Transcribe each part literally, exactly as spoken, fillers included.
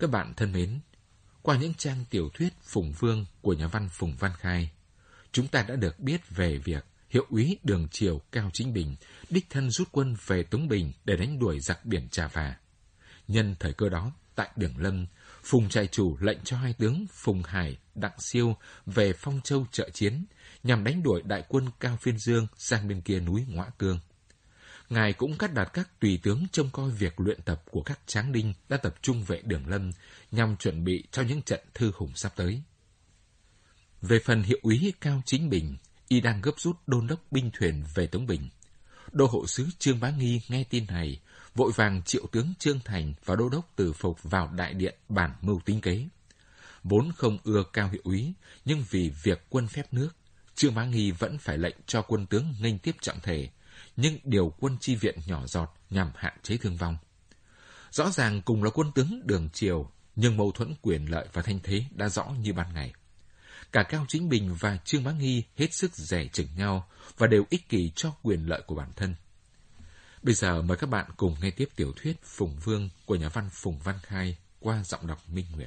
Các bạn thân mến, qua những trang tiểu thuyết Phùng Vương của nhà văn Phùng Văn Khai, chúng ta đã được biết về việc Hiệu úy Đường Triều Cao Chính Bình đích thân rút quân về Tống Bình để đánh đuổi giặc biển Trà Phà. Nhân thời cơ đó, tại Đường Lâm, Phùng trại chủ lệnh cho hai tướng Phùng Hải, Đặng Siêu về Phong Châu trợ chiến, nhằm đánh đuổi đại quân Cao Phiên Dương sang bên kia núi Ngoã Cương. Ngài cũng cắt đặt các tùy tướng trông coi việc luyện tập của các tráng đinh đã tập trung vệ Đường Lâm, nhằm chuẩn bị cho những trận thư hùng sắp tới. Về phần Hiệu úy Cao Chính Bình, y đang gấp rút đôn đốc binh thuyền về Tống Bình. Đô hộ sứ Trương Bá Nghi nghe tin này, vội vàng triệu tướng Trương Thành và đô đốc Từ Phục vào đại điện bàn mưu tính kế. Vốn không ưa Cao Hiệu úy, nhưng vì việc quân phép nước, Trương Bá Nghi vẫn phải lệnh cho quân tướng nghênh tiếp trọng thể, nhưng điều quân chi viện nhỏ giọt nhằm hạn chế thương vong. Rõ ràng cùng là quân tướng Đường Triều, nhưng mâu thuẫn quyền lợi và thanh thế đã rõ như ban ngày. Cả Cao Chính Bình và Trương Bá Nghi hết sức dè chừng nhau và đều ích kỷ cho quyền lợi của bản thân. Bây giờ mời các bạn cùng nghe tiếp tiểu thuyết Phùng Vương của nhà văn Phùng Văn Khai qua giọng đọc Minh Nguyệt.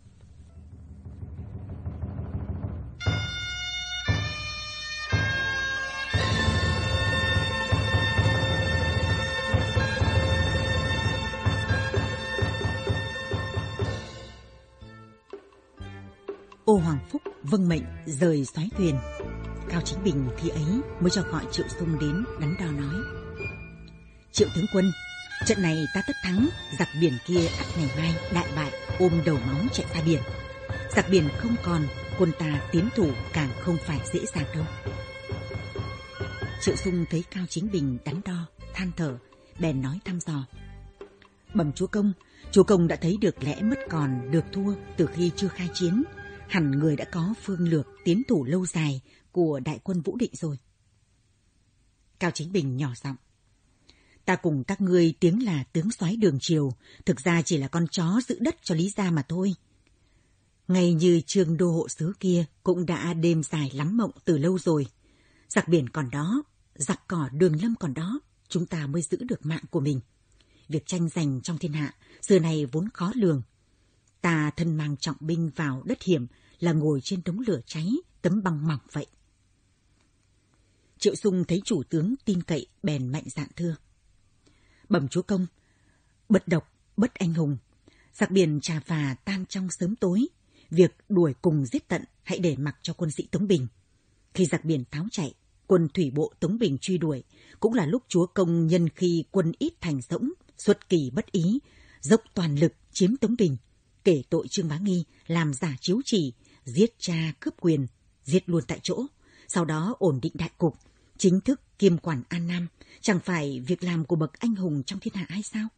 Ô Hoàng Phúc vâng mệnh rời soái thuyền. Cao Chính Bình khi ấy mới cho gọi Triệu Sung đến đắn đo nói: Triệu tướng quân, trận này ta tất thắng, giặc biển kia ắt ngày mai đại bại, ôm đầu máu chạy ra biển. Giặc biển không còn, quân ta tiến thủ càng không phải dễ dàng đâu. Triệu Sung thấy Cao Chính Bình đắn đo, than thở, bèn nói thăm dò: Bẩm chúa công, chúa công đã thấy được lẽ mất còn được thua từ khi chưa khai chiến. Hẳn người đã có phương lược tiến thủ lâu dài của đại quân Vũ Định rồi. Cao Chính Bình nhỏ giọng: Ta cùng các ngươi tiếng là tướng soái Đường Triều, thực ra chỉ là con chó giữ đất cho Lý gia mà thôi. Ngay như Trương đô hộ sứ kia cũng đã đêm dài lắm mộng từ lâu rồi. Giặc biển còn đó, giặc cỏ Đường Lâm còn đó, chúng ta mới giữ được mạng của mình. Việc tranh giành trong thiên hạ xưa này vốn khó lường. Ta thân mang trọng binh vào đất hiểm là ngồi trên đống lửa cháy, tấm băng mỏng vậy. Triệu Sung thấy chủ tướng tin cậy bèn mạnh dạn thưa: Bẩm chúa công, bất độc, bất anh hùng. Giặc biển Trà Phà tan trong sớm tối. Việc đuổi cùng giết tận hãy để mặc cho quân sĩ Tống Bình. Khi giặc biển tháo chạy, quân thủy bộ Tống Bình truy đuổi, cũng là lúc chúa công nhân khi quân ít thành rỗng, xuất kỳ bất ý, dốc toàn lực chiếm Tống Bình, kể tội Trương Bá Nghi làm giả chiếu chỉ, giết cha cướp quyền, giết luôn tại chỗ, sau đó ổn định đại cục, chính thức kiêm quản An Nam, chẳng phải việc làm của bậc anh hùng trong thiên hạ hay sao?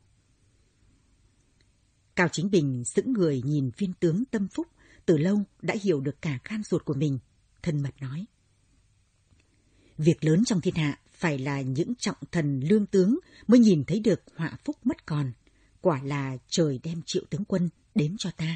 Cao Chính Bình sững người nhìn viên tướng Tâm Phúc, từ lâu đã hiểu được cả gan ruột của mình, thân mật nói: Việc lớn trong thiên hạ phải là những trọng thần lương tướng mới nhìn thấy được họa phúc mất còn. Quả là trời đem Triệu tướng quân đến cho ta.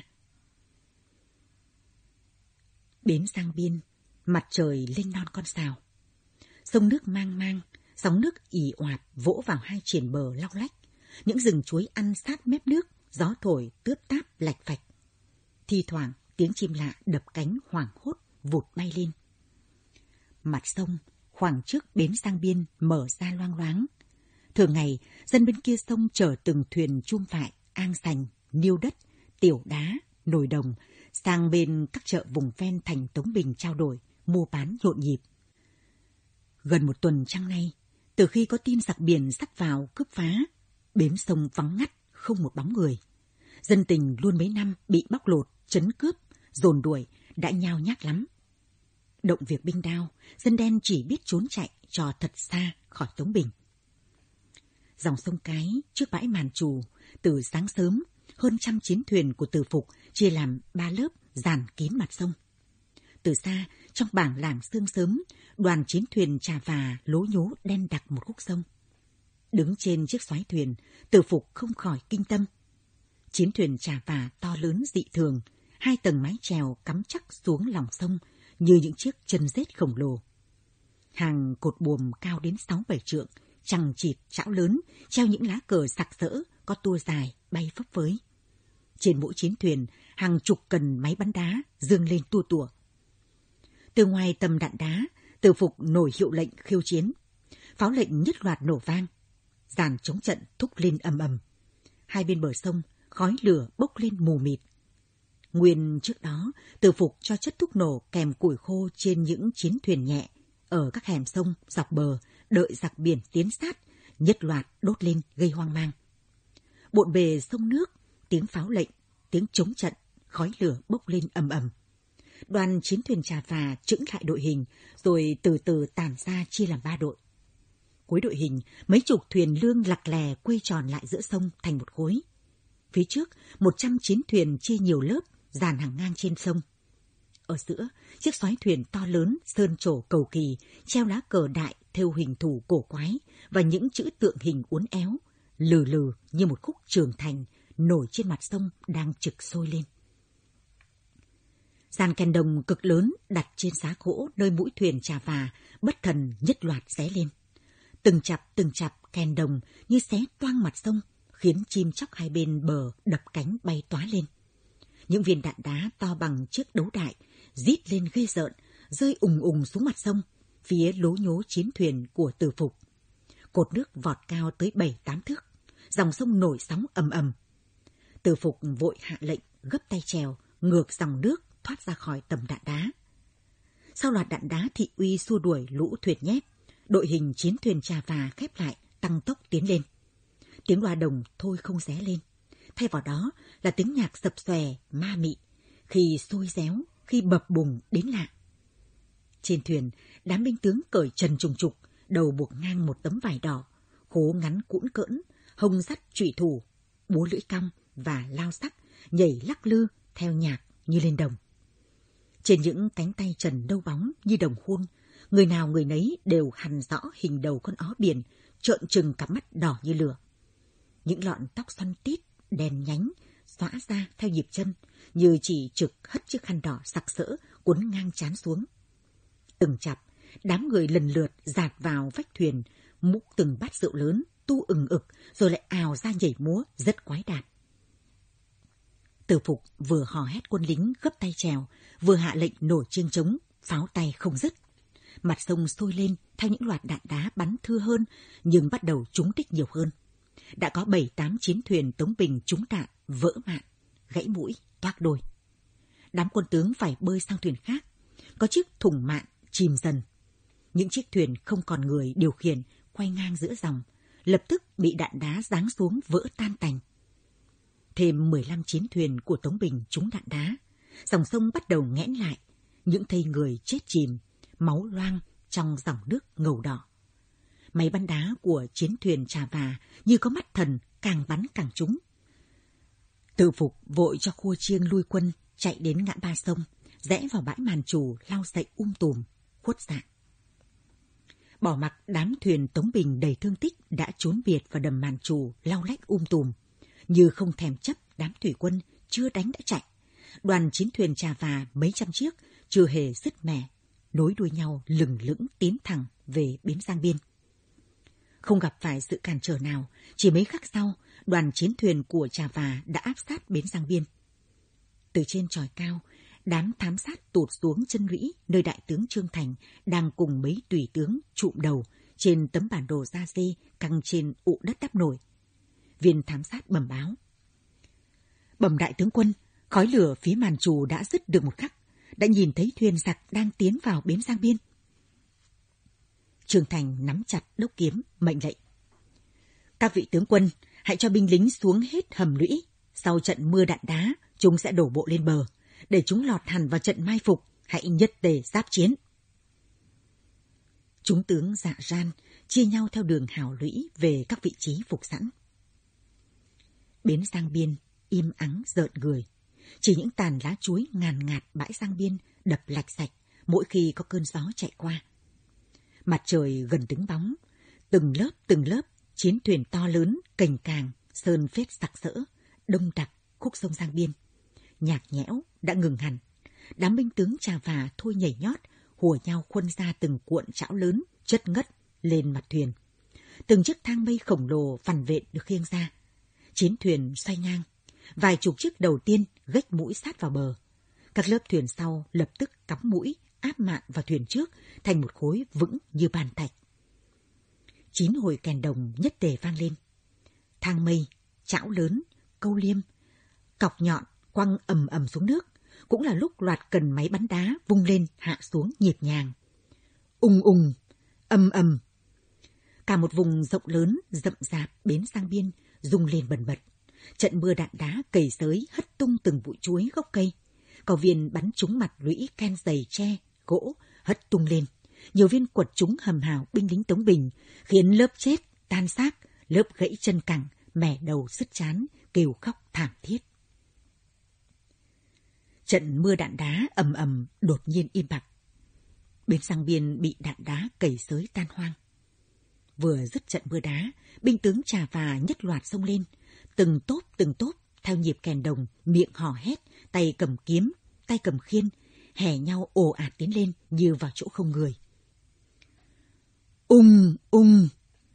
Bến sang biên, mặt trời lên non con sào. Sông nước mang mang, sóng nước ì oạt vỗ vào hai triển bờ long lách. Những rừng chuối ăn sát mép nước, gió thổi tướp táp lạch phạch. Thi thoảng tiếng chim lạ đập cánh hoảng hốt vụt bay lên. Mặt sông khoảng trước bến sang biên mở ra loang loáng. Thường ngày, dân bên kia sông chở từng thuyền chum vại, ang sành, niêu đất, tiểu đá, nồi đồng sang bên các chợ vùng ven thành Tống Bình trao đổi, mua bán nhộn nhịp. Gần một tuần trăng nay, từ khi có tin giặc biển sắp vào cướp phá, bến sông vắng ngắt, không một bóng người. Dân tình luôn mấy năm bị bóc lột, trấn cướp, dồn đuổi, đã nhao nhác lắm. Động việc binh đao, dân đen chỉ biết trốn chạy cho thật xa khỏi Tống Bình. Dòng sông Cái trước bãi Màn Trù, từ sáng sớm, hơn trăm chiến thuyền của Từ Phục chia làm ba lớp dàn kín mặt sông. Từ xa, trong bảng làng sương sớm, đoàn chiến thuyền Trà Phà lố nhố đen đặc một khúc sông. Đứng trên chiếc xoáy thuyền, Từ Phục không khỏi kinh tâm. Chiến thuyền Trà Phà to lớn dị thường, hai tầng mái chèo cắm chắc xuống lòng sông như những chiếc chân rết khổng lồ. Hàng cột buồm cao đến sáu bảy trượng, chằng chịt chảo lớn, treo những lá cờ sặc sỡ, có tua dài bay phấp phới. Trên mỗi chiến thuyền, hàng chục cần máy bắn đá dương lên tua tủa. Từ ngoài tầm đạn đá, Từ Phục nổi hiệu lệnh khiêu chiến. Pháo lệnh nhất loạt nổ vang. Dàn chống trận thúc lên ầm ầm. Hai bên bờ sông, khói lửa bốc lên mù mịt. Nguyên trước đó, Từ Phục cho chất thuốc nổ kèm củi khô trên những chiến thuyền nhẹ ở các hẻm sông dọc bờ, đợi giặc biển tiến sát, nhất loạt đốt lên gây hoang mang. Bộn bề sông nước, tiếng pháo lệnh, tiếng chống trận, khói lửa bốc lên ầm ầm. Đoàn chiến thuyền Trà Và chững lại đội hình, rồi từ từ tản ra chia làm ba đội. Cuối đội hình, mấy chục thuyền lương lặc lè quây tròn lại giữa sông thành một khối. Phía trước, một trăm chiến thuyền chia nhiều lớp, dàn hàng ngang trên sông. Ở giữa, chiếc xoáy thuyền to lớn, sơn trổ cầu kỳ, treo lá cờ đại thêu hình thù cổ quái và những chữ tượng hình uốn éo, lừ lừ như một khúc trường thành nổi trên mặt sông đang trực sôi lên. Dàn kèn đồng cực lớn đặt trên giá gỗ nơi mũi thuyền Trà Và bất thần nhất loạt xé lên. Từng chặp từng chặp kèn đồng như xé toang mặt sông, khiến chim chóc hai bên bờ đập cánh bay tóa lên. Những viên đạn đá to bằng chiếc đấu đại rít lên ghê rợn, rơi ùng ùng xuống mặt sông, phía lố nhố chiến thuyền của Từ Phục. Cột nước vọt cao tới bảy tám thước, dòng sông nổi sóng ầm ầm. Từ Phục vội hạ lệnh gấp tay chèo ngược dòng nước thoát ra khỏi tầm đạn đá. Sau loạt đạn đá thị uy xua đuổi lũ thuyền nhép, đội hình chiến thuyền Trà Và khép lại tăng tốc tiến lên. Tiếng loa đồng thôi không ré lên, thay vào đó là tiếng nhạc sập xòe ma mị, khi sôi réo, khi bập bùng đến lạ. Trên thuyền, đám binh tướng cởi trần trùng trục, đầu buộc ngang một tấm vải đỏ, khố ngắn cũn cỡn, hông dắt trụy thủ, búa lưỡi cong và lao sắc nhảy lắc lư theo nhạc như lên đồng. Trên những cánh tay trần nâu bóng như đồng khuôn, người nào người nấy đều hằn rõ hình đầu con ó biển, trợn trừng cặp mắt đỏ như lửa. Những lọn tóc xoăn tít, đèn nhánh, xõa ra theo nhịp chân, như chỉ trực hất chiếc khăn đỏ sặc sỡ cuốn ngang trán xuống. Từng chặp, đám người lần lượt dạt vào vách thuyền, múc từng bát rượu lớn, tu ừng ực, rồi lại ào ra nhảy múa rất quái đản. Từ Phục vừa hò hét quân lính gấp tay chèo, vừa hạ lệnh nổi chiêng trống, pháo tay không dứt. Mặt sông sôi lên theo những loạt đạn đá bắn thưa hơn, nhưng bắt đầu trúng đích nhiều hơn. Đã có bảy tám chiến thuyền Tống Bình trúng đạn, vỡ mạn, gãy mũi, toác đôi. Đám quân tướng phải bơi sang thuyền khác. Có chiếc thủng mạn chìm dần. Những chiếc thuyền không còn người điều khiển quay ngang giữa dòng, lập tức bị đạn đá giáng xuống vỡ tan tành. Thêm mười lăm chiến thuyền của Tống Bình trúng đạn đá, dòng sông bắt đầu nghẽn lại, những thây người chết chìm, máu loang trong dòng nước ngầu đỏ. Máy bắn đá của chiến thuyền Trà Và như có mắt thần, càng bắn càng trúng. Từ Phục vội cho khua chiêng lui quân chạy đến ngã ba sông, rẽ vào bãi màn trù lao dậy um tùm, khuất dạng. Bỏ mặc đám thuyền Tống Bình đầy thương tích đã trốn biệt vào đầm màn trù lao lách um tùm, như không thèm chấp đám thủy quân chưa đánh đã chạy. Đoàn chiến thuyền Trà Và mấy trăm chiếc chưa hề dứt mẻ, nối đuôi nhau lừng lững tiến thẳng về bến Giang Biên. Không gặp phải sự cản trở nào, chỉ mấy khắc sau, đoàn chiến thuyền của Trà Và đã áp sát bến Giang Biên. Từ trên chòi cao, đám thám sát tụt xuống chân lũy nơi đại tướng Trương Thành đang cùng mấy tùy tướng trụm đầu trên tấm bản đồ da dê căng trên ụ đất đắp nổi. Viên thám sát bẩm báo: Bẩm đại tướng quân, khói lửa phía màn trù đã dứt được một khắc, đã nhìn thấy thuyền giặc đang tiến vào bến Giang Biên. Trương Thành nắm chặt đốc kiếm, mệnh lệnh: Các vị tướng quân, hãy cho binh lính xuống hết hầm lũy. Sau trận mưa đạn đá, chúng sẽ đổ bộ lên bờ. Để chúng lọt hẳn vào trận mai phục, hãy nhất tề giáp chiến. Chúng tướng dạ ran, chia nhau theo đường hào lũy về các vị trí phục sẵn. Bến Giang Biên im ắng rợn người. Chỉ những tàn lá chuối ngàn ngạt bãi Giang Biên đập lạch sạch mỗi khi có cơn gió chạy qua. Mặt trời gần đứng bóng, từng lớp từng lớp chiến thuyền to lớn cành càng sơn phết sặc sỡ đông đặc khúc sông Giang Biên. Nhạc nhẽo đã ngừng hẳn. Đám binh tướng Trà Và thôi nhảy nhót, hùa nhau khuân ra từng cuộn chảo lớn chất ngất lên mặt thuyền. Từng chiếc thang mây khổng lồ vằn vện được khiêng ra. Chiến thuyền xoay ngang, Vài chục chiếc đầu tiên gếch mũi sát vào bờ. Các lớp thuyền sau lập tức cắm mũi, áp mạn vào thuyền trước thành một khối vững như bàn thạch. Chín hồi kèn đồng nhất tề vang lên. Thang mây, chảo lớn, câu liêm, cọc nhọn quăng ầm ầm xuống nước. Cũng là lúc loạt cần máy bắn đá vung lên hạ xuống nhịp nhàng. Ùng ùng, ầm ầm. Cả một vùng rộng lớn, rậm rạp bến sang biên rung lên bần bật. Trận mưa đạn đá cầy xới hất tung từng bụi chuối gốc cây. Cò viên bắn trúng mặt lũy ken dày tre, gỗ, hất tung lên. Nhiều viên quật trúng hầm hào binh lính Tống Bình, khiến lớp chết, tan xác, lớp gãy chân cẳng, mẻ đầu sứt chán, kêu khóc thảm thiết. Trận mưa đạn đá ầm ầm đột nhiên im bặt. Bến sang biên bị đạn đá cầy xới tan hoang. Vừa dứt trận mưa đá, binh tướng Trà Và nhất loạt xông lên, từng tốp từng tốp theo nhịp kèn đồng, miệng hò hét, tay cầm kiếm, tay cầm khiên, hè nhau ồ ạt tiến lên như vào chỗ không người. Ung ung.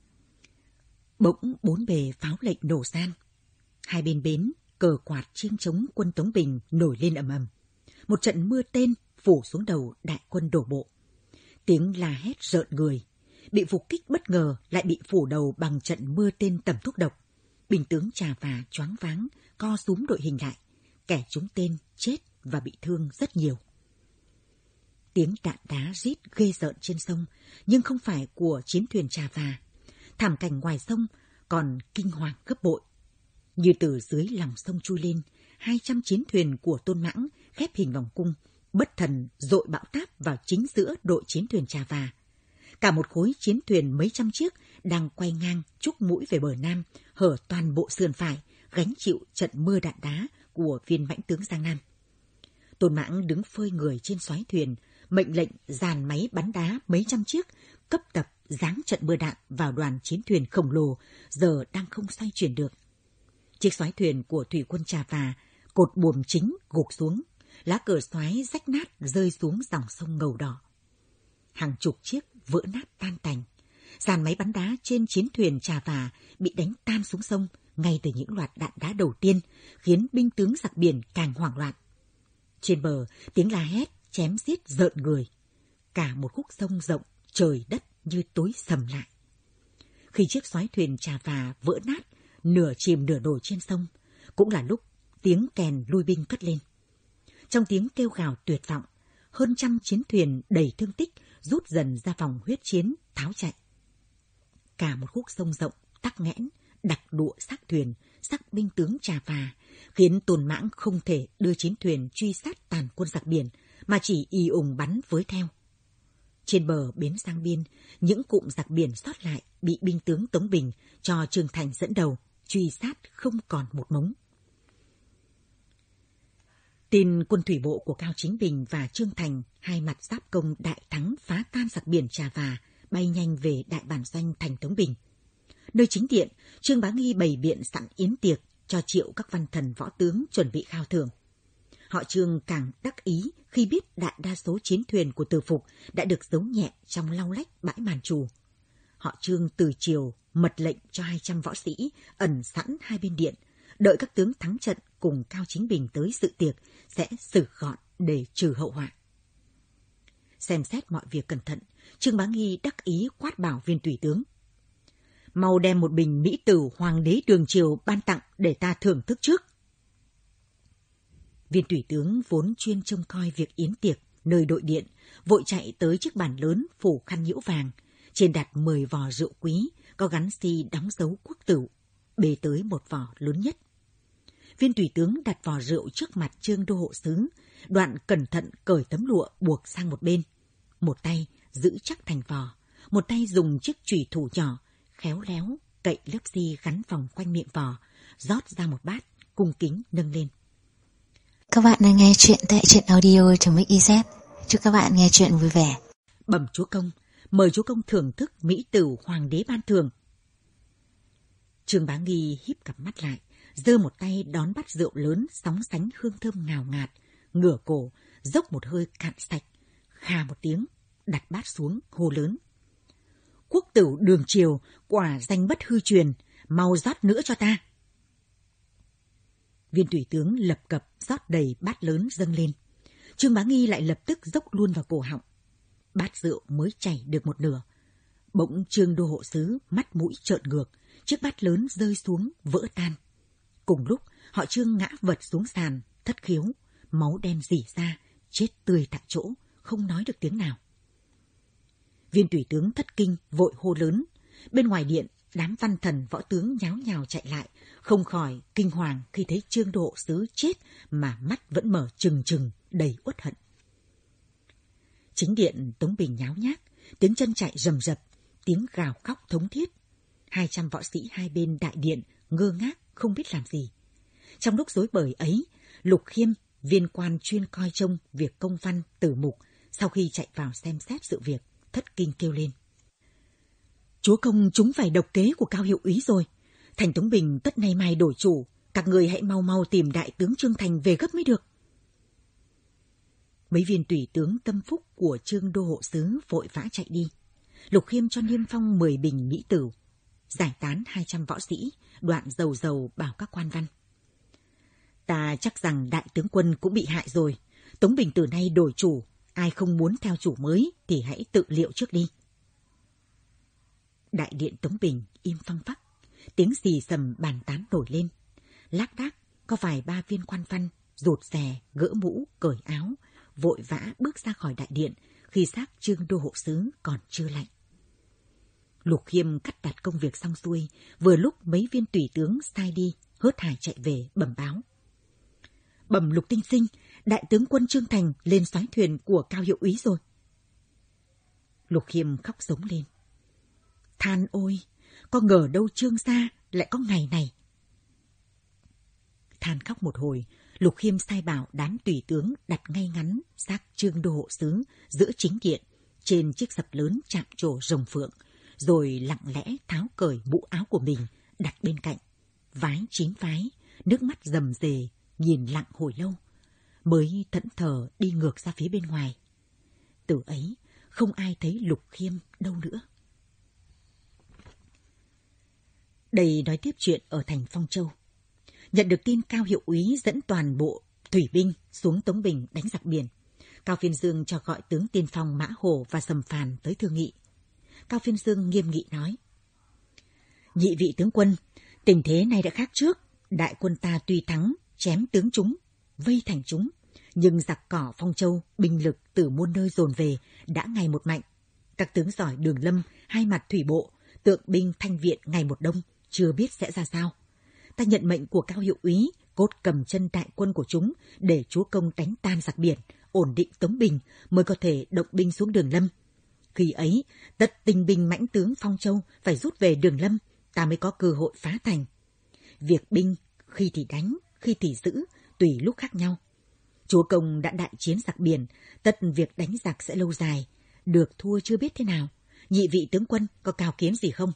Bỗng bốn bề pháo lệnh nổ san. Hai bên bến, cờ quạt chiêng trống quân Tống Bình nổi lên ầm ầm. Một trận mưa tên phủ xuống đầu đại quân đổ bộ. Tiếng la hét rợn người. Bị phục kích bất ngờ lại bị phủ đầu bằng trận mưa tên tầm thuốc độc. Binh tướng Trà Và choáng váng, co súm đội hình lại. Kẻ trúng tên chết và bị thương rất nhiều. Tiếng đạn đá rít ghê rợn trên sông, nhưng không phải của chiến thuyền Trà Và. Thảm cảnh ngoài sông còn kinh hoàng gấp bội. Như từ dưới lòng sông chui lên, hai trăm chiến thuyền của Tôn Mãng khép hình vòng cung, bất thần dội bão táp vào chính giữa đội chiến thuyền Trà Và. Cả một khối chiến thuyền mấy trăm chiếc đang quay ngang trúc mũi về bờ Nam, hở toàn bộ sườn phải, gánh chịu trận mưa đạn đá của viên mãnh tướng Giang Nam. Tôn Mãng đứng phơi người trên xoáy thuyền, mệnh lệnh dàn máy bắn đá mấy trăm chiếc, cấp tập giáng trận mưa đạn vào đoàn chiến thuyền khổng lồ, giờ đang không xoay chuyển được. Chiếc xoáy thuyền của thủy quân Trà Và, cột buồm chính gục xuống, lá cờ xoáy rách nát rơi xuống dòng sông Ngầu Đỏ. Hàng chục chiếc vỡ nát tan tành. Dàn máy bắn đá trên chiến thuyền Trà Và bị đánh tan xuống sông ngay từ những loạt đạn đá đầu tiên, khiến binh tướng giặc biển càng hoảng loạn. Trên bờ, tiếng la hét, chém giết rợn người. Cả một khúc sông rộng, trời đất như tối sầm lại. Khi chiếc xoáy thuyền Trà Và vỡ nát, nửa chìm nửa nổi trên sông, cũng là lúc tiếng kèn lui binh cất lên. Trong tiếng kêu gào tuyệt vọng, hơn trăm chiến thuyền đầy thương tích rút dần ra vòng huyết chiến, tháo chạy. Cả một khúc sông rộng, tắc nghẽn, đặc đụa xác thuyền, xác binh tướng Trà Và, khiến Tôn Mãng không thể đưa chiến thuyền truy sát tàn quân giặc biển, mà chỉ ì ùng bắn với theo. Trên bờ bến sang biên, những cụm giặc biển sót lại bị binh tướng Tống Bình cho Trương Thành dẫn đầu, truy sát không còn một mống. Tin quân thủy bộ của Cao Chính Bình và Trương Thành, hai mặt giáp công đại thắng phá tan giặc biển Trà Và, bay nhanh về đại bản doanh thành Tống Bình. Nơi chính điện, Trương Bá Nghi bày biện sẵn yến tiệc cho triệu các văn thần võ tướng chuẩn bị khao thưởng. Họ Trương càng đắc ý khi biết đại đa số chiến thuyền của Từ Phục đã được giấu nhẹ trong lau lách bãi Màn Trù. Họ Trương từ chiều mật lệnh cho hai trăm võ sĩ ẩn sẵn hai bên điện, đợi các tướng thắng trận cùng Cao Chính Bình tới dự tiệc sẽ xử gọn để trừ hậu họa. Xem xét mọi việc cẩn thận, Trương Bá Nghi đắc ý quát bảo viên tùy tướng: mau đem một bình mỹ tử Hoàng đế Đường Triều ban tặng để ta thưởng thức trước. Viên tùy tướng vốn chuyên trông coi việc yến tiệc nơi đội điện, vội chạy tới chiếc bàn lớn phủ khăn nhiễu vàng, trên đặt mười vò rượu quý, có gắn si đóng dấu quốc tửu, bê tới một vò lớn nhất. Viên tùy tướng đặt vò rượu trước mặt Trương đô hộ sứ, đoạn cẩn thận cởi tấm lụa buộc sang một bên, một tay giữ chắc thành vò, một tay dùng chiếc chùy thủ nhỏ khéo léo cậy lớp xi gắn vòng quanh miệng vò, rót ra một bát, cung kính nâng lên. Các bạn đang nghe chuyện tại truyện audio chấm xyz. Chúc các bạn nghe chuyện vui vẻ. Bẩm chúa công, mời chúa công thưởng thức mỹ tử Hoàng đế ban thưởng. Trương Bá Nghi híp cặp mắt lại, giơ một tay đón bát rượu lớn sóng sánh hương thơm ngào ngạt, ngửa cổ, dốc một hơi cạn sạch, khà một tiếng, đặt bát xuống, hô lớn: quốc tửu Đường Triều, quả danh bất hư truyền, mau rót nữa cho ta. Viên thủy tướng lập cập rót đầy bát lớn dâng lên. Trương Bá Nghi lại lập tức dốc luôn vào cổ họng. Bát rượu mới chảy được một nửa. Bỗng Trương đô hộ sứ mắt mũi trợn ngược, chiếc bát lớn rơi xuống vỡ tan. Cùng lúc họ Trương ngã vật xuống sàn, thất khiếu, máu đen rỉ ra, chết tươi tại chỗ, không nói được tiếng nào. Viên thủy tướng thất kinh vội hô lớn. Bên ngoài điện, đám văn thần võ tướng nháo nhào chạy lại, không khỏi kinh hoàng khi thấy Trương đô hộ sứ chết mà mắt vẫn mở trừng trừng, đầy uất hận. Chính điện Tống Bình nháo nhác, tiếng chân chạy rầm rập, tiếng gào khóc thống thiết. Hai trăm võ sĩ hai bên đại điện ngơ ngác không biết làm gì. Trong lúc rối bời ấy, Lục Khiêm, viên quan chuyên coi trông việc công văn tử mục, sau khi chạy vào xem xét sự việc, thất kinh kêu lên: Chúa công chúng phải độc kế của Cao hiệu úy rồi. Thành Tống Bình tất nay mai đổi chủ, các người hãy mau mau tìm đại tướng Trương Thành về gấp mới được. Mấy viên tùy tướng tâm phúc của Trương đô hộ sứ vội vã chạy đi. Lục Khiêm cho niêm phong mười bình mỹ tửu, giải tán hai trăm võ sĩ, đoạn dầu dầu bảo các quan văn: Ta chắc rằng đại tướng quân cũng bị hại rồi. Tống Bình từ nay đổi chủ, ai không muốn theo chủ mới thì hãy tự liệu trước đi. Đại điện Tống Bình im phăng phắc, tiếng xì xầm bàn tán nổi lên. Lác đác có vài ba viên quan văn rụt rè, gỡ mũ, cởi áo, vội vã bước ra khỏi đại điện khi xác Trương đô hộ sứ còn chưa lạnh. Lục Khiêm cắt đặt công việc xong xuôi, vừa lúc mấy viên tùy tướng sai đi, hớt hải chạy về bẩm báo: Bẩm Lục tiên sinh, đại tướng quân Trương Thành lên soái thuyền của Cao hiệu úy rồi. Lục Khiêm khóc giống lên: Than ôi, có ngờ đâu Trương gia lại có ngày này. Than khóc một hồi, Lục Khiêm sai bảo đám tùy tướng đặt ngay ngắn xác Trương đô hộ sứ giữa chính điện, trên chiếc sập lớn chạm trổ rồng phượng, rồi lặng lẽ tháo cởi mũ áo của mình đặt bên cạnh, vái chín vái, nước mắt rầm rề, nhìn lặng hồi lâu, mới thẫn thờ đi ngược ra phía bên ngoài. Từ ấy không ai thấy Lục Khiêm đâu nữa. Đây nói tiếp chuyện ở thành Phong Châu. Nhận được tin Cao hiệu úy dẫn toàn bộ thủy binh xuống Tống Bình đánh giặc biển, Cao Phiên Dương cho gọi tướng tiên phong Mã Hổ và Sầm Phàn tới thương nghị. Cao Phiên Dương nghiêm nghị nói: Nhị vị tướng quân, tình thế này đã khác trước. Đại quân ta tuy thắng, chém tướng chúng, vây thành chúng, nhưng giặc cỏ Phong Châu, binh lực từ muôn nơi dồn về đã ngày một mạnh. Các tướng giỏi Đường Lâm, hai mặt thủy bộ, tượng binh thanh viện ngày một đông, chưa biết sẽ ra sao. Ta nhận mệnh của Cao hiệu úy, cốt cầm chân đại quân của chúng để chúa công đánh tan giặc biển, ổn định Tống Bình, mới có thể động binh xuống Đường Lâm. Khi ấy, tất tinh binh mãnh tướng Phong Châu phải rút về Đường Lâm, ta mới có cơ hội phá thành. Việc binh khi thì đánh, khi thì giữ, tùy lúc khác nhau. Chúa công đã đại chiến giặc biển, tất việc đánh giặc sẽ lâu dài, được thua chưa biết thế nào. Nhị vị tướng quân có cao kiến gì không?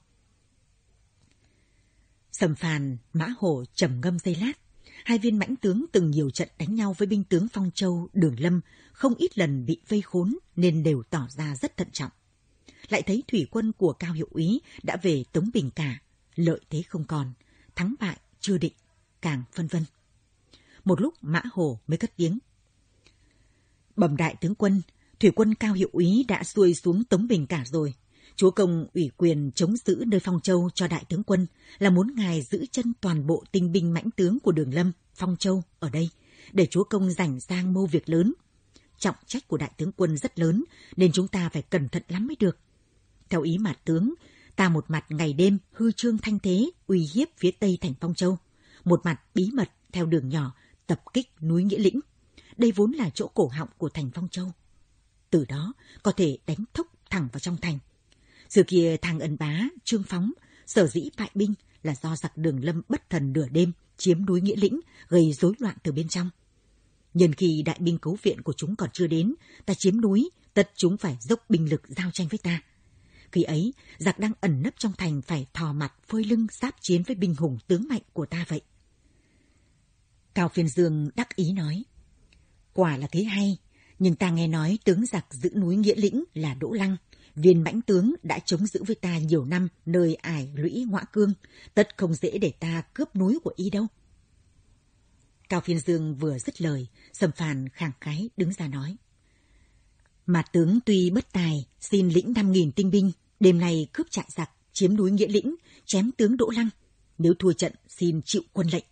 Sầm Phàn, Mã Hổ trầm ngâm giây lát. Hai viên mãnh tướng từng nhiều trận đánh nhau với binh tướng Phong Châu, Đường Lâm, không ít lần bị vây khốn nên đều tỏ ra rất thận trọng. Lại thấy thủy quân của Cao hiệu úy đã về Tống Bình cả, lợi thế không còn, thắng bại chưa định, càng phân vân. Một lúc Mã Hổ mới cất tiếng: Bẩm đại tướng quân, thủy quân Cao hiệu úy đã xuôi xuống Tống Bình cả rồi. Chúa công ủy quyền chống giữ nơi Phong Châu cho đại tướng quân, là muốn ngài giữ chân toàn bộ tinh binh mãnh tướng của Đường Lâm, Phong Châu ở đây, để chúa công rảnh sang mưu việc lớn. Trọng trách của đại tướng quân rất lớn, nên chúng ta phải cẩn thận lắm mới được. Theo ý mạt tướng, ta một mặt ngày đêm hư trương thanh thế, uy hiếp phía tây thành Phong Châu, một mặt bí mật theo đường nhỏ tập kích núi Nghĩa Lĩnh. Đây vốn là chỗ cổ họng của thành Phong Châu. Từ đó có thể đánh thốc thẳng vào trong thành. Sự kia Thang Ân Bá, Trương Phóng, sở dĩ bại binh là do giặc Đường Lâm bất thần nửa đêm chiếm núi Nghĩa Lĩnh, gây rối loạn từ bên trong. Nhân khi đại binh cứu viện của chúng còn chưa đến, ta chiếm núi, tất chúng phải dốc binh lực giao tranh với ta. Khi ấy, giặc đang ẩn nấp trong thành phải thò mặt phơi lưng giáp chiến với binh hùng tướng mạnh của ta vậy. Cao Phiên Dương đắc ý nói: Quả là thế hay, nhưng ta nghe nói tướng giặc giữ núi Nghĩa Lĩnh là Đỗ Lăng, viên mãnh tướng đã chống giữ với ta nhiều năm nơi ải lũy Ngoã Cương, tất không dễ để ta cướp núi của y đâu. Cao Phiên Dương vừa dứt lời, Sầm Phàn khẳng khái đứng ra nói. Mà tướng tuy bất tài, xin lĩnh năm nghìn tinh binh, đêm nay cướp trại giặc, chiếm núi Nghĩa Lĩnh, chém tướng Đỗ Lăng. Nếu thua trận, xin chịu quân lệnh.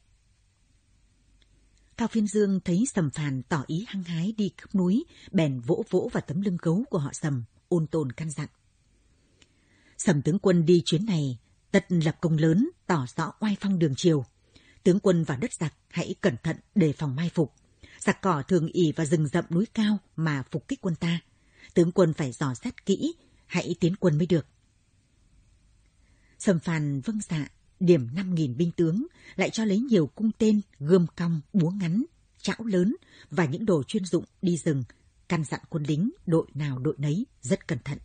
Cao Phiên Dương thấy Sầm Phàn tỏ ý hăng hái đi cướp núi, bèn vỗ vỗ vào tấm lưng gấu của họ Sầm, ôn tồn căn dặn. Sầm tướng quân đi chuyến này, tất lập công lớn, tỏ rõ oai phong đường triều. Tướng quân vào đất giặc, hãy cẩn thận đề phòng mai phục. Giặc cỏ thường ỷ vào rừng rậm núi cao mà phục kích quân ta. Tướng quân phải dò xét kỹ, hãy tiến quân mới được. Sầm Phàn vâng dạ, điểm năm nghìn binh tướng, lại cho lấy nhiều cung tên, gươm cong, búa ngắn, chảo lớn và những đồ chuyên dụng đi rừng, căn dặn quân lính đội nào đội nấy rất cẩn thận.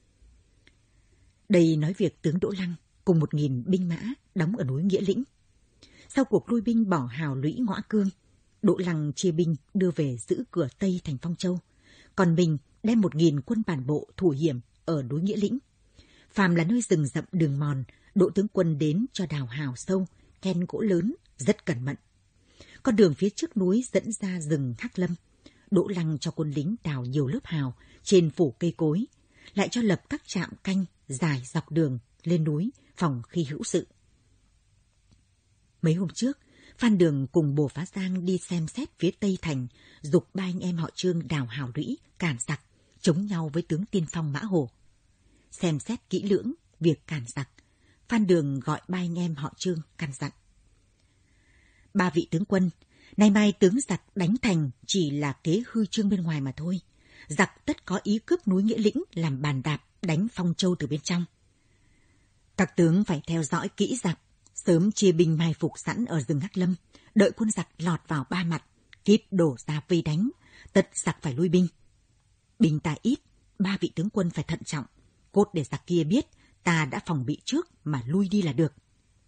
Đây nói việc tướng Đỗ Lăng cùng một nghìn binh mã đóng ở núi Nghĩa Lĩnh. Sau cuộc lui binh bỏ Hào Lũy Ngõa Cương, Đỗ Lăng chia binh đưa về giữ cửa Tây thành Phong Châu, còn mình đem một nghìn quân bản bộ thủ hiểm ở núi Nghĩa Lĩnh. Phàm là nơi rừng rậm đường mòn, Đỗ tướng quân đến cho đào hào sâu, ken gỗ lớn, rất cẩn mật. Con đường phía trước núi dẫn ra rừng Hắc Lâm. Đỗ Lăng cho quân lính đào nhiều lớp hào trên phủ cây cối, lại cho lập các trạm canh dài dọc đường lên núi phòng khi hữu sự. Mấy hôm trước, Phan Đường cùng Bồ Phá Giang đi xem xét phía Tây thành, giục ba anh em họ Trương đào hào lũy, càn giặc, chống nhau với tướng tiên phong Mã Hồ. Xem xét kỹ lưỡng việc càn giặc, Phan Đường gọi ba anh em họ Trương căn dặn. Ba vị tướng quân, nay mai tướng giặc đánh thành chỉ là kế hư trương bên ngoài mà thôi. Giặc tất có ý cướp núi Nghĩa Lĩnh làm bàn đạp đánh Phong Châu từ bên trong. Các tướng phải theo dõi kỹ giặc, sớm chia binh mai phục sẵn ở rừng Hắc Lâm, đợi quân giặc lọt vào ba mặt, kịp đổ ra vây đánh, tất giặc phải lui binh. Binh ta ít, ba vị tướng quân phải thận trọng, cốt để giặc kia biết ta đã phòng bị trước mà lui đi là được.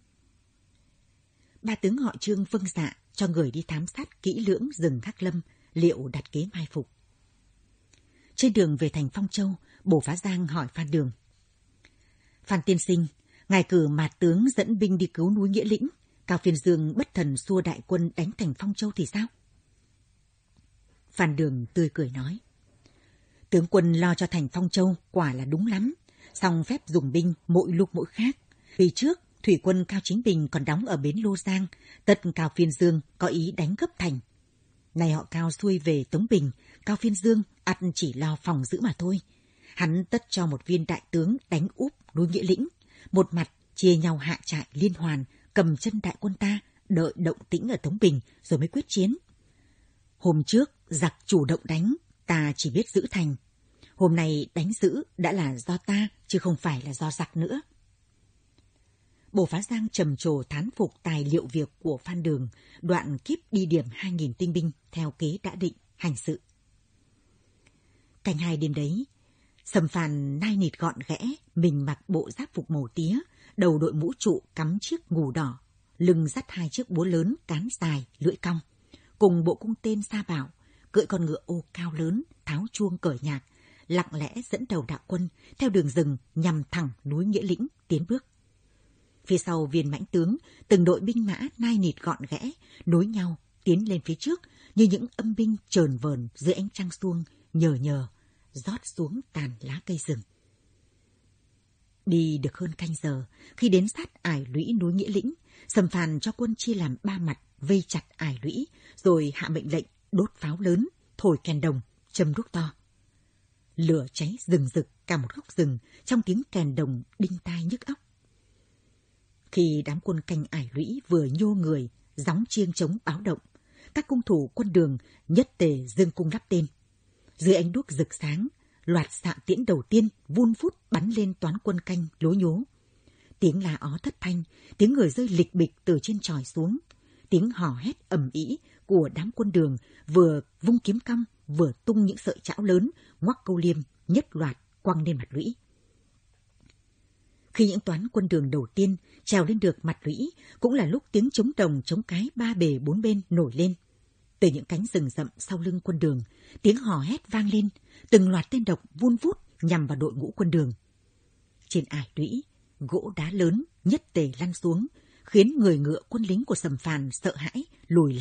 Ba tướng họ Trương vâng dạ cho người đi thám sát kỹ lưỡng rừng Hắc Lâm, liệu đặt kế mai phục. Trên đường về thành Phong Châu, Bồ Phá Giang hỏi Phan Đường. Phan tiên sinh, ngài cử mạt tướng dẫn binh đi cứu núi Nghĩa Lĩnh, Cao Phiên Dương bất thần xua đại quân đánh thành Phong Châu thì sao? Phan Đường tươi cười nói. Tướng quân lo cho thành Phong Châu quả là đúng lắm, song phép dùng binh mỗi lúc mỗi khác. Vì trước, thủy quân Cao Chính Bình còn đóng ở bến Lô Giang, tất Cao Phiên Dương có ý đánh gấp thành. Này họ Cao xuôi về Tống Bình, Cao Phiên Dương ắt chỉ lo phòng giữ mà thôi. Hắn tất cho một viên đại tướng đánh úp núi Nghĩa Lĩnh, một mặt chia nhau hạ trại liên hoàn, cầm chân đại quân ta, đợi động tĩnh ở Tống Bình rồi mới quyết chiến. Hôm trước giặc chủ động đánh, ta chỉ biết giữ thành. Hôm nay đánh giữ đã là do ta, chứ không phải là do giặc nữa. Bồ Phá Giang trầm trồ thán phục tài liệu việc của Phan Đường, đoạn kíp đi điểm hai nghìn tinh binh theo kế đã định, hành sự. Canh hai đêm đấy, Sầm Phàn nai nịt gọn ghẽ, mình mặc bộ giáp phục màu tía, đầu đội mũ trụ cắm chiếc ngù đỏ, lưng dắt hai chiếc búa lớn cán dài, lưỡi cong, cùng bộ cung tên Sa Bảo, cưỡi con ngựa ô cao lớn, tháo chuông cởi nhạc, lặng lẽ dẫn đầu đạo quân theo đường rừng nhằm thẳng núi Nghĩa Lĩnh tiến bước. Phía sau viên mãnh tướng, từng đội binh mã nai nịt gọn ghẽ, nối nhau tiến lên phía trước như những âm binh chờn vờn dưới ánh trăng xuông, nhờ nhờ rót xuống tàn lá cây rừng. Đi được hơn canh giờ, khi đến sát ải lũy núi Nghĩa Lĩnh, Sầm Phàn cho quân chia làm ba mặt vây chặt ải lũy, rồi hạ mệnh lệnh đốt pháo lớn, thổi kèn đồng, châm đuốc to. Lửa cháy rừng rực cả một góc rừng, trong tiếng kèn đồng đinh tai nhức óc. Khi đám quân canh ải lũy vừa nhô người, gióng chiêng trống báo động, các cung thủ quân Đường nhất tề dương cung lắp tên. Dưới ánh đuốc rực sáng, loạt xạ tiễn đầu tiên vun vút bắn lên toán quân canh lố nhố. Tiếng la ó thất thanh, tiếng người rơi lịch bịch từ trên chòi xuống, tiếng hò hét ầm ĩ của đám quân Đường vừa vung kiếm cong vừa tung những sợi chảo lớn ngoắc câu liêm nhất loạt quăng lên mặt lũy. Khi những toán quân Đường đầu tiên trèo lên được mặt lũy, cũng là lúc tiếng trống đồng trống cái ba bề bốn bên nổi lên. Từ những cánh rừng rậm sau lưng quân Đường, tiếng hò hét vang lên, từng loạt tên độc vun vút nhằm vào đội ngũ quân Đường. Trên ải lũy, gỗ đá lớn nhất tề lăn xuống, khiến người ngựa quân lính của Sầm Phàn sợ hãi lùi lại,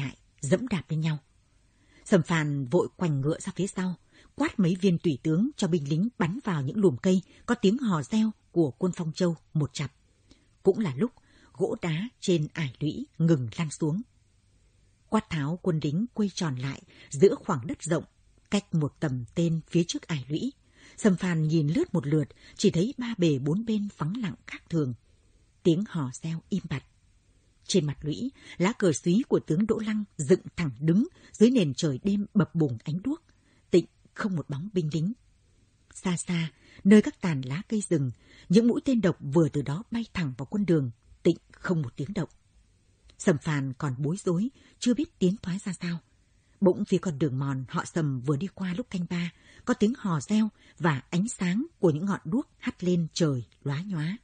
dẫm đạp lên nhau. Sầm Phàn vội quành ngựa ra phía sau, quát mấy viên tùy tướng cho binh lính bắn vào những lùm cây có tiếng hò reo của quân Phong Châu một chặp. Cũng là lúc gỗ đá trên ải lũy ngừng lăn xuống. Quát tháo quân lính quay tròn lại giữa khoảng đất rộng, cách một tầm tên phía trước ải lũy. Sầm Phàn nhìn lướt một lượt, chỉ thấy ba bề bốn bên vắng lặng khác thường. Tiếng hò reo im bặt. Trên mặt lũy, lá cờ xúy của tướng Đỗ Lăng dựng thẳng đứng dưới nền trời đêm bập bùng ánh đuốc. Tịnh không một bóng binh lính. Xa xa, nơi các tàn lá cây rừng, những mũi tên độc vừa từ đó bay thẳng vào quân đường. Tịnh không một tiếng động. Sầm Phàn còn bối rối, chưa biết tiến thoái ra sao. Bỗng phía con đường mòn họ Sầm vừa đi qua lúc canh ba, có tiếng hò reo và ánh sáng của những ngọn đuốc hắt lên trời lóa nhóa.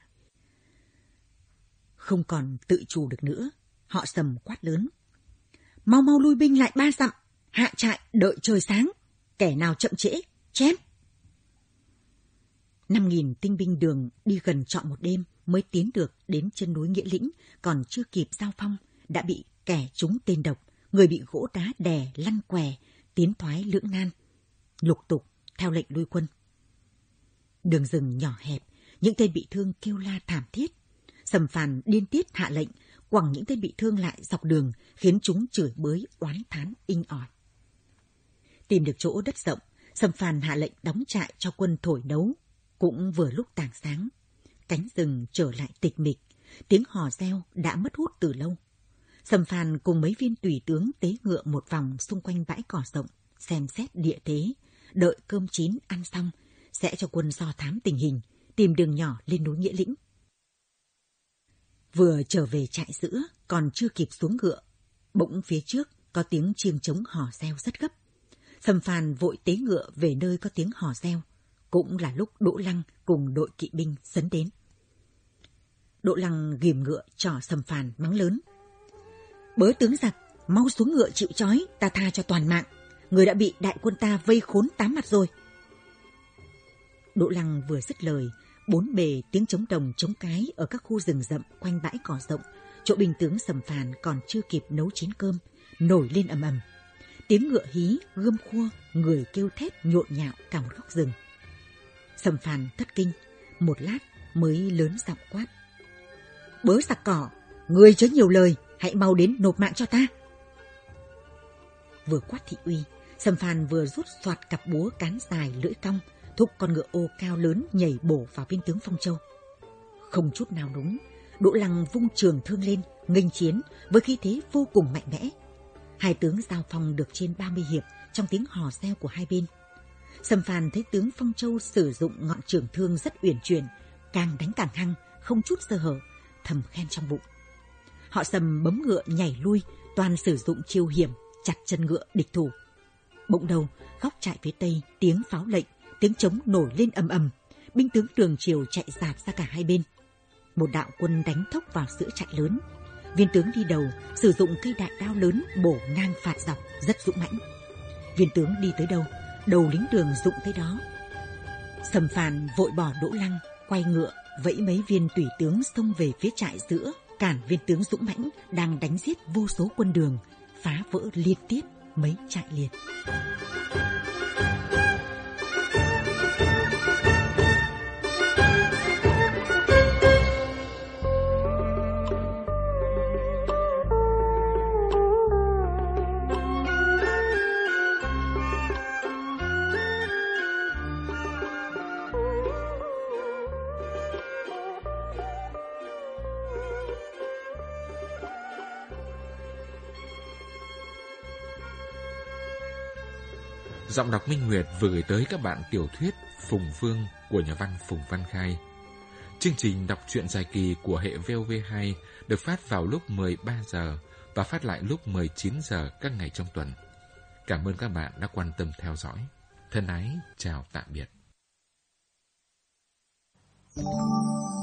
Không còn tự chủ được nữa, họ Sầm quát lớn: mau mau lui binh lại ba dặm, hạ trại đợi trời sáng, kẻ nào chậm trễ chém. Năm nghìn tinh binh Đường đi gần trọn một đêm mới tiến được đến chân núi Nghĩa Lĩnh, còn chưa kịp giao phong đã bị kẻ trúng tên độc, người bị gỗ đá đè lăn què, tiến thoái lưỡng nan, lục tục theo lệnh lui quân. Đường rừng nhỏ hẹp, những tên bị thương kêu la thảm thiết. Sầm Phàn điên tiết hạ lệnh quẳng những tên bị thương lại dọc đường, khiến chúng chửi bới oán thán inh ỏi. Tìm được chỗ đất rộng, Sầm Phàn hạ lệnh đóng trại cho quân thổi nấu. Cũng vừa lúc tảng sáng, cánh rừng trở lại tịch mịch, tiếng hò reo đã mất hút từ lâu. Sầm Phàn cùng mấy viên tùy tướng tế ngựa một vòng xung quanh bãi cỏ rộng, xem xét địa thế, đợi cơm chín ăn xong, sẽ cho quân do thám tình hình, tìm đường nhỏ lên núi Nghĩa Lĩnh. Vừa trở về trại giữa, còn chưa kịp xuống ngựa, bỗng phía trước có tiếng chiêng trống hò reo rất gấp. Sầm Phàn vội tế ngựa về nơi có tiếng hò reo. Cũng là lúc Đỗ Lăng cùng đội kỵ binh sấn đến. Đỗ Lăng ghìm ngựa trỏ Sầm Phàn mắng lớn: bớ tướng giặc, mau xuống ngựa chịu trói, ta tha cho toàn mạng. Người đã bị đại quân ta vây khốn tám mặt rồi. Đỗ Lăng vừa dứt lời, bốn bề tiếng trống đồng trống cái ở các khu rừng rậm quanh bãi cỏ rộng, chỗ binh tướng Sầm Phàn còn chưa kịp nấu chín cơm, nổi lên ầm ầm. Tiếng ngựa hí, gươm khua, người kêu thét nhộn nhạo cả một góc rừng. Sầm Phàn thất kinh, một lát mới lớn giọng quát: bớ giặc cỏ, người chớ nhiều lời, hãy mau đến nộp mạng cho ta. Vừa quát thị uy, Sầm Phàn vừa rút soạt cặp búa cán dài lưỡi cong, thúc con ngựa ô cao lớn nhảy bổ vào viên tướng Phong Châu. Không chút nào núng, Đỗ Lăng vung trường thương lên, nghênh chiến với khí thế vô cùng mạnh mẽ. Hai tướng giao phong được trên ba mươi hiệp trong tiếng hò reo của hai bên. Sầm Phàn thấy tướng Phong Châu sử dụng ngọn trường thương rất uyển chuyển, càng đánh càng hăng, không chút sơ hở, thầm khen trong bụng. Họ Sầm bấm ngựa nhảy lui, toàn sử dụng chiêu hiểm, chặt chân ngựa địch thủ. Bỗng đầu, góc trại phía tây, tiếng pháo lệnh, tiếng trống nổi lên ầm ầm, binh tướng Đường Triều chạy dạt ra cả hai bên. Một đạo quân đánh thốc vào giữa trại lớn. Viên tướng đi đầu sử dụng cây đại đao lớn bổ ngang phạt dọc, rất dũng mãnh. Viên tướng đi tới đâu, đầu lính Đường dụng tới đó. Sầm Phàn vội bỏ Đỗ Lăng, quay ngựa vẫy mấy viên tùy tướng xông về phía trại giữa, cản viên tướng dũng mãnh đang đánh giết vô số quân Đường, phá vỡ liên tiếp mấy trại liệt. Giọng đọc Minh Nguyệt vừa gửi tới các bạn tiểu thuyết Phùng Vương của nhà văn Phùng Văn Khai. Chương trình đọc truyện dài kỳ của hệ vê o vê hai được phát vào lúc mười ba giờ và phát lại lúc mười chín giờ các ngày trong tuần. Cảm ơn các bạn đã quan tâm theo dõi. Thân ái, chào tạm biệt.